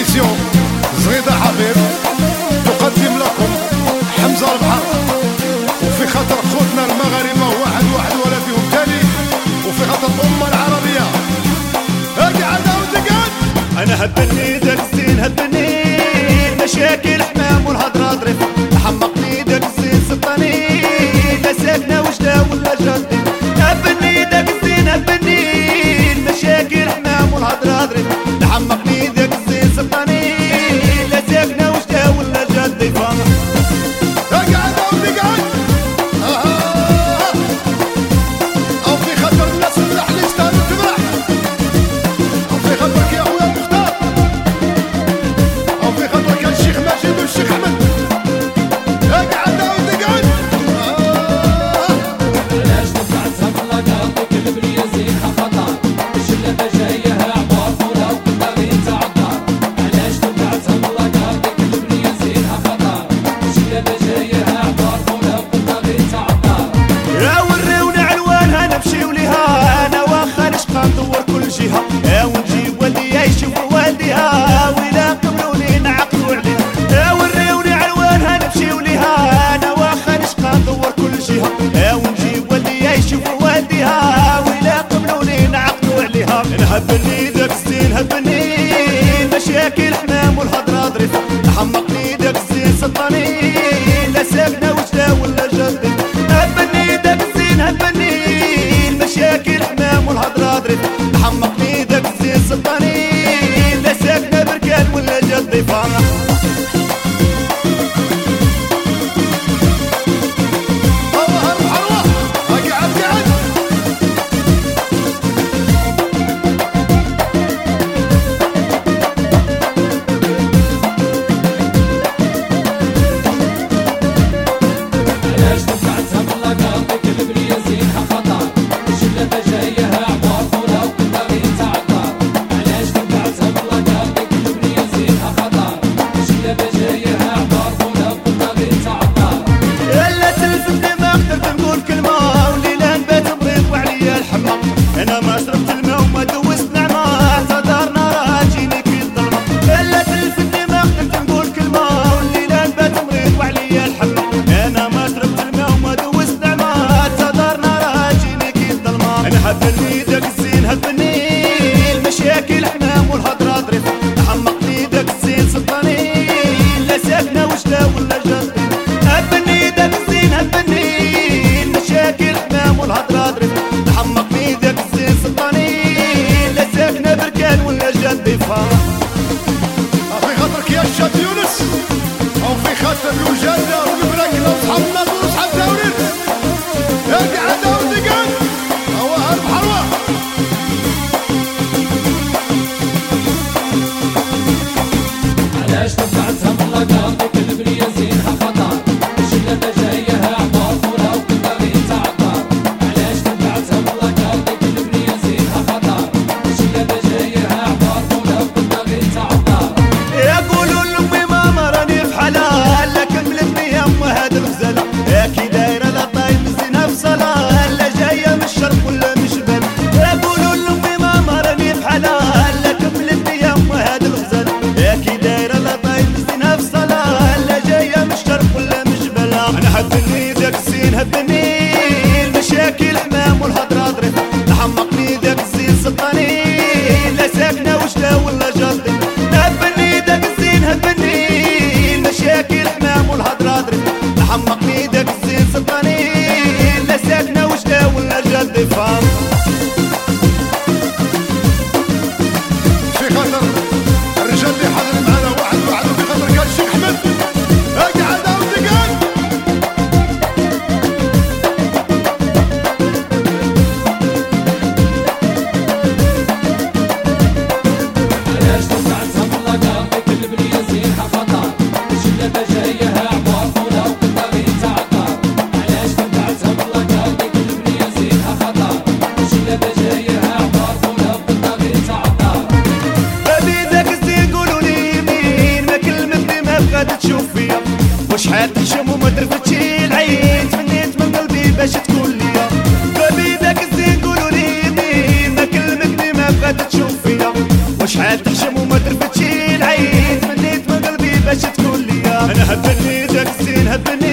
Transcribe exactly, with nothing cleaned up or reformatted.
إديسيون زغيدة حبيب تقدم لكم حمزة البحر، وفي خاطر خوتنا المغاربة واحد واحد ولا فيهم تاني، وفي خاطر الأمة العربية. اقعد ودقعد أنا هبني داك الزين هبني مشاكل حمام والهضرة ظريفة، حمقني داك الزين سلطاني لا ساكنة وجدة ولا جدي. هبني داك الزين هبني مشاكل حمام والهضرة ظريفة، حمقني داك الزين سلطاني لا ساكنة وجدة ولا جدي. اقعد ودقعد أو في خاطر الناس اللحن يستاهلوا تفرح، أو في خاطرك يا أخويا مختار، أو في خاطرك يا الشيخ ماجد والشيخ أحمد. اقعد ودقعد علاش تبعتها باللاقاط وكذب لي زينها خطر، الشلة جاية عبار فولا وكل غير تعطر. علاش تبعتها باللاقاط وكذب لي زينها خطر، الشلة جاية عبار فولا وكل غير تعطر. يا وريونا علوانها نمشيو ليها، انا واخا نشقى ندور كل جهه، يا ونجيب والديا يشوفوا والديها ولا قبلوني نعقلوا عليها. يا وريوني علوانها نمشيو ليها، انا واخا نشقى ندور كل جهه، يا ونجيب والديا يشوفوا والديها ولا قبلوني نعقلوا عليها. نهبني داك الزين هبني مشاكل حمام والهضره ظريفه، حمقني داك الزين سلطاني لا ساكنه وجده ولا جدي. هبني داك الزين هبني المشاكل حمام والهضرة ظريفة، حمقني داك الزين سلطاني لا ساكنة بركان ولا جدي. فانا الله الحروة. اقعد قعد علاش تبعتها باللاقاط وكذب لي زينها خطر، الشلة جاية عبار فولا وكل غير تعطر. علاش تبعتها باللاقاط وكذب لي زينها خطر، الشلة جاية عبار فولا وكل غير تعطر. لا تلفتني ما قدرت نقول كلمة، وليلة نبات مريض وعليا الحمى، أنا ما شربت الماء وما دوزت نعمة، تدارنا راه تجيني كي الظلمة. لا تلفتني ما قدرت نقول كلمة، وليلة نبات مريض وعليا الحمى، أنا ما شربت الماء وما دوزت نعمة، تدارنا راه تجيني كي الظلمة. أنا هبني داك الزين هبني المشاكل حمام والهضرة ظريفة، حمقني داك الزين سلطاني لا ساكنة وجدة ولا جدي. هبني داك الزين هبني المشاكل حمام والهضرة ظريفة، حمقني داك الزين سلطاني لا ساكنة بركان ولا جدي. فانا في خاطرك يا الشاب يونس، أو في خاطر الوجادة والبراكنة وصحاب الناظور وصحاب داورين. اقعد ودقعد هواها البحروة. علاش تبعتها باللاقاط وكذب لي زينها خطر، الشلة جاية عبار فولا وكل غير تعطر. علاش تبعتها باللاقاط وكذب لي زينها خطر، الشلة جاية عبار فولا وكل غير تعطر. يقولوا لأمي ماما راني في حالها، لا كملتني يا أم هاد الغزالة، يا كي دايرة لا طايب زينها في صلاة، لا جاية من الشرق ولا من الشمال. يقولوا لأمي ماما راني في حالها، لا كملتني يا أم هاد الغزالة، يا كي دايرة لا طايب زينها في صلاة، لا جاية من الشرق ولا من الجبال. أنا هبني داك الزين هبني المشاكل حمام والهضرة ظريفة، حمقني داك الزين سلطاني لا ساكنة وجدة ولا جدي. هبني داك الزين هبني المشاكل حمام والهضرة ظريفة، حمقني داك الزين سلطاني لا ساكنة وجدة ولا جدي. فانا في خاطر الرجال اللي حاضر معنا واحد واحد، وفي خاطر كان الشيخ أحمد. اقعد ودقعد علاش تبعتها باللاقاط وكذب لي زينها خطر، الشلة جاية عبار فولا وكل غير تعطر. علاش تبعتها باللاقاط وكذب لي زينها خطر، الشلة جاية عبار فولا وكل غير تعطر. بابي داك الزين قولوا لي يمين، ما كلمتني ما بغات تشوف فيا، وشحال تحشم وما درفتشي العين، تمنيت من قلبي باش تكون ليا. بابي داك الزين قولوا لي يمين، ما كلمتني ما بغات تشوف فيا، وشحال تحشم وما درفتشي العين. هبني داك الزين هبني